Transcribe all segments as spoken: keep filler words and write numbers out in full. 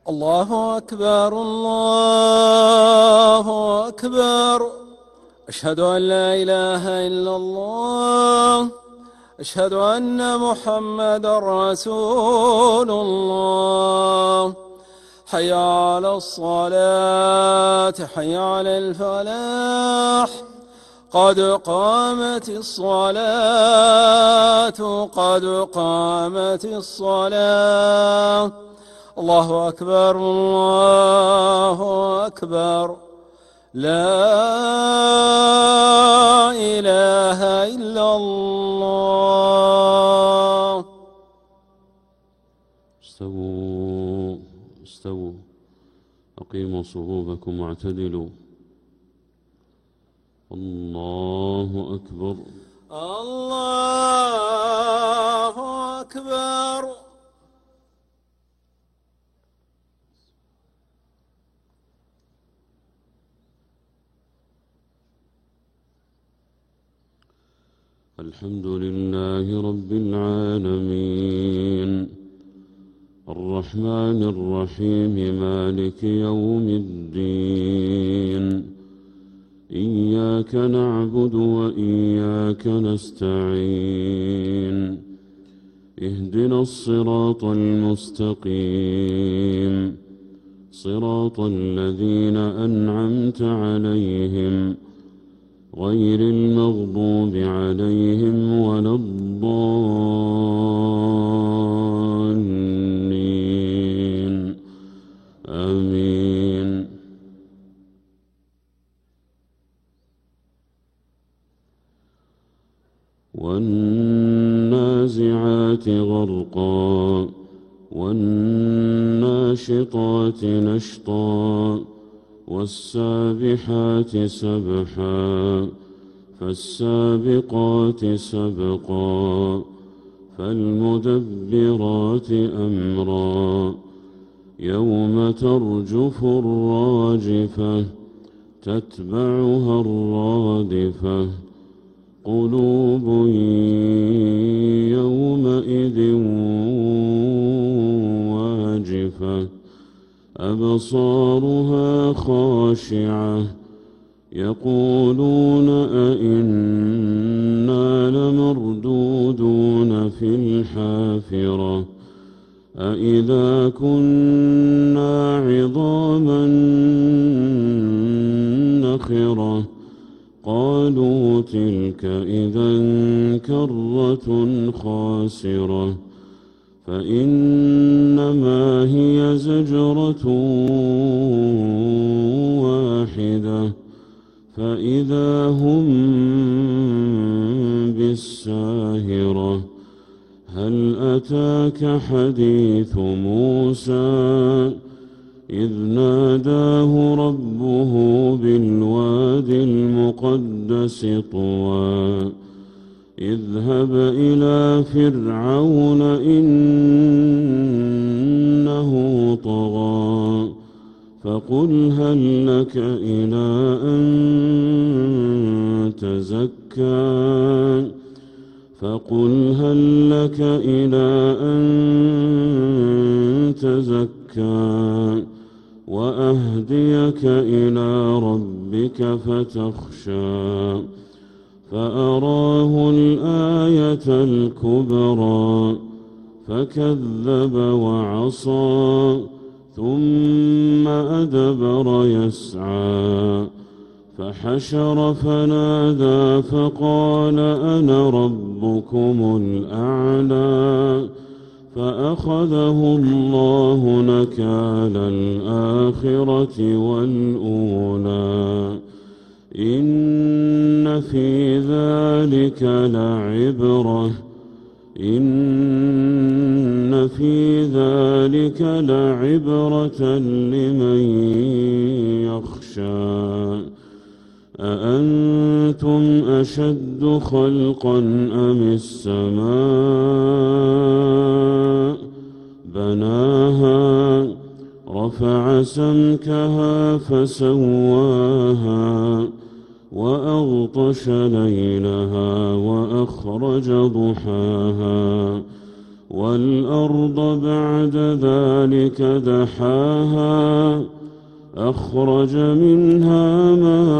الله أكبر الله أكبر. أشهد أن لا إله إلا الله. أشهد أن محمدا رسول الله. حي على الصلاة حي على الفلاح. قد قامت الصلاة قد قامت الصلاة. الله أكبر الله أكبر. لا إله إلا الله. استووا استووا أقيموا صفوفكم واعتدلوا. الله أكبر الله أكبر. الحمد لله رب العالمين الرحمن الرحيم مالك يوم الدين. إياك نعبد وإياك نستعين. اهدنا الصراط المستقيم صراط الذين أنعمت عليهم غير المغضوب عليهم ولا الضالين. آمين. والنازعات غرقا والناشطات نشطا والسابحات سبحا فالسابقات سبقا فالمدبرات أمرا. يوم ترجف الراجفة تتبعها الرادفة. قلوب يومئذ واجفة أبصارها خاشعة يقولون أئنا لمردودون في الحافرة. أئذا كنا عظاما نخرة. قالوا تلك إذا كرة خاسرة. فإنما هي زجرة واحدة فإذا هم بالساهرة. هل أتاك حديث موسى إذ ناداه ربه بالواد المقدس طوى. اذهب إلى فرعون إنه طغى. فقل هل لك إلى أن تزكى فقل هل لك إلى أن تزكى وأهديك إلى ربك فتخشى. فأراه الآية الكبرى فكذب وعصى ثم أدبر يسعى. فحشر فنادى فقال أنا ربكم الأعلى. فأخذه الله نكال الآخرة والأولى. إن في ذلك لعبرة إن في ذلك لعبرة لمن يخشى. أأنتم أشد خلقا أم السماء بناها رفع سمكها فسواها وأغطش ليلها وأخرج ضحاها والأرض بعد ذلك دحاها أخرج منها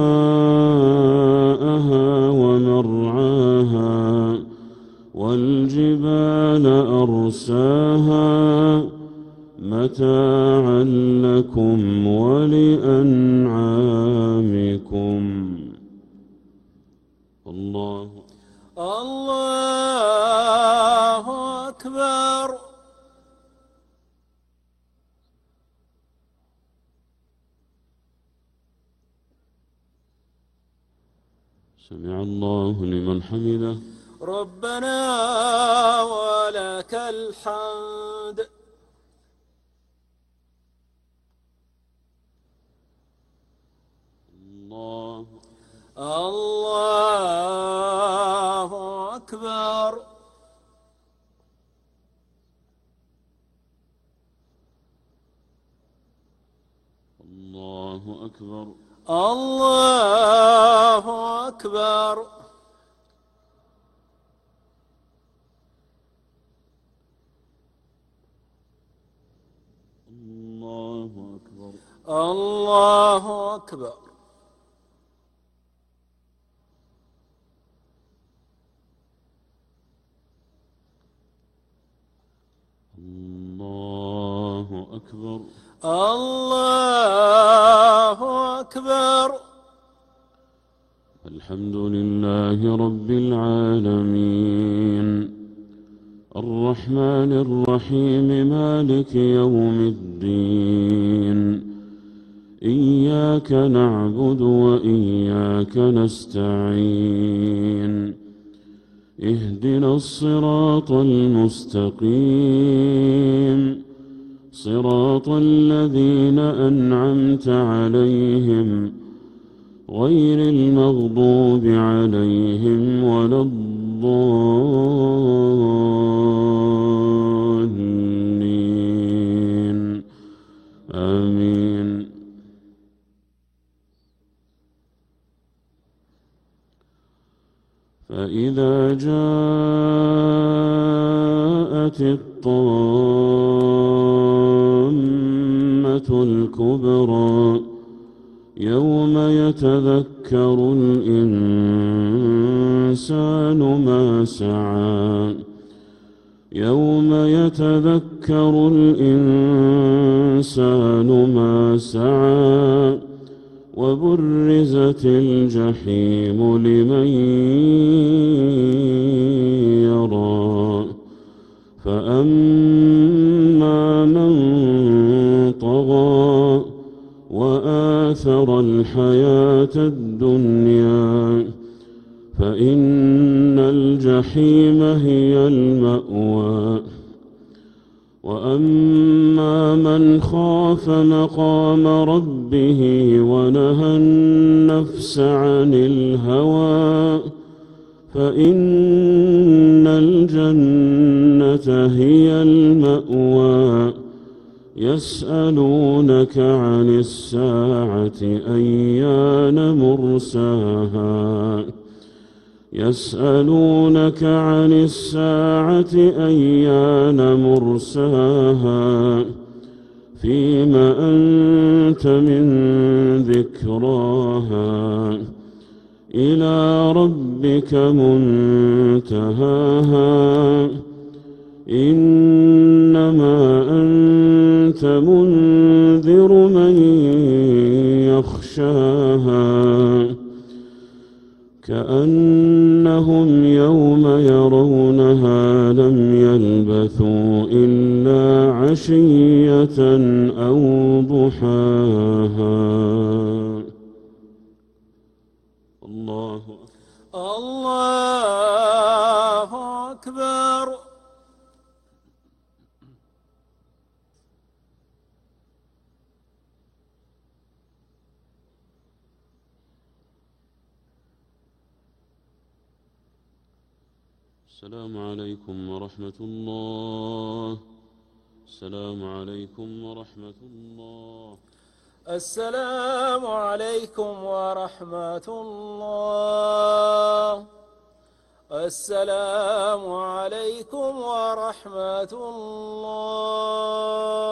ماءها ومرعاها والجبال أرساها متاعا لكم ولأنعامكم. الله الله أكبر. سمع الله لمن حمده. ربنا ولك الحمد. الله الله أكبر. الله أكبر. الله أكبر. الله أكبر. الله أكبر. الله أكبر. الله أكبر. الحمد لله رب العالمين الرحمن الرحيم مالك يوم الدين إياك نعبد وإياك نستعين اهدنا الصراط المستقيم صراط الذين أنعمت عليهم غير المغضوب عليهم ولا الضالين آمين. فإذا جاءت الطامة الكبرى يوم يتذكر الإنسان ما سعى يوم يتذكر الإنسان ما سعى وبرزت الجحيم لمن يرى فأما من طغى وآثر الحياة الدنيا فإن الجحيم هي المأوى وأما من خاف مقام ربه ونهى النفس عن الهوى فإن الجنة هي المأوى. يسألونك عن الساعة أيان مرساها يسألونك عن الساعة أيان مرساها فيما أنت من ذكراها إلى ربك منتهاها إنما أنت منذر من يخشاها كأنهم يوم يرونها لم يلبثوا إلا عشية أو ضحاها. الله الله أكبر. السلام عليكم ورحمة الله. السلام عليكم ورحمة الله. السلام عليكم ورحمة الله. السلام عليكم ورحمة الله.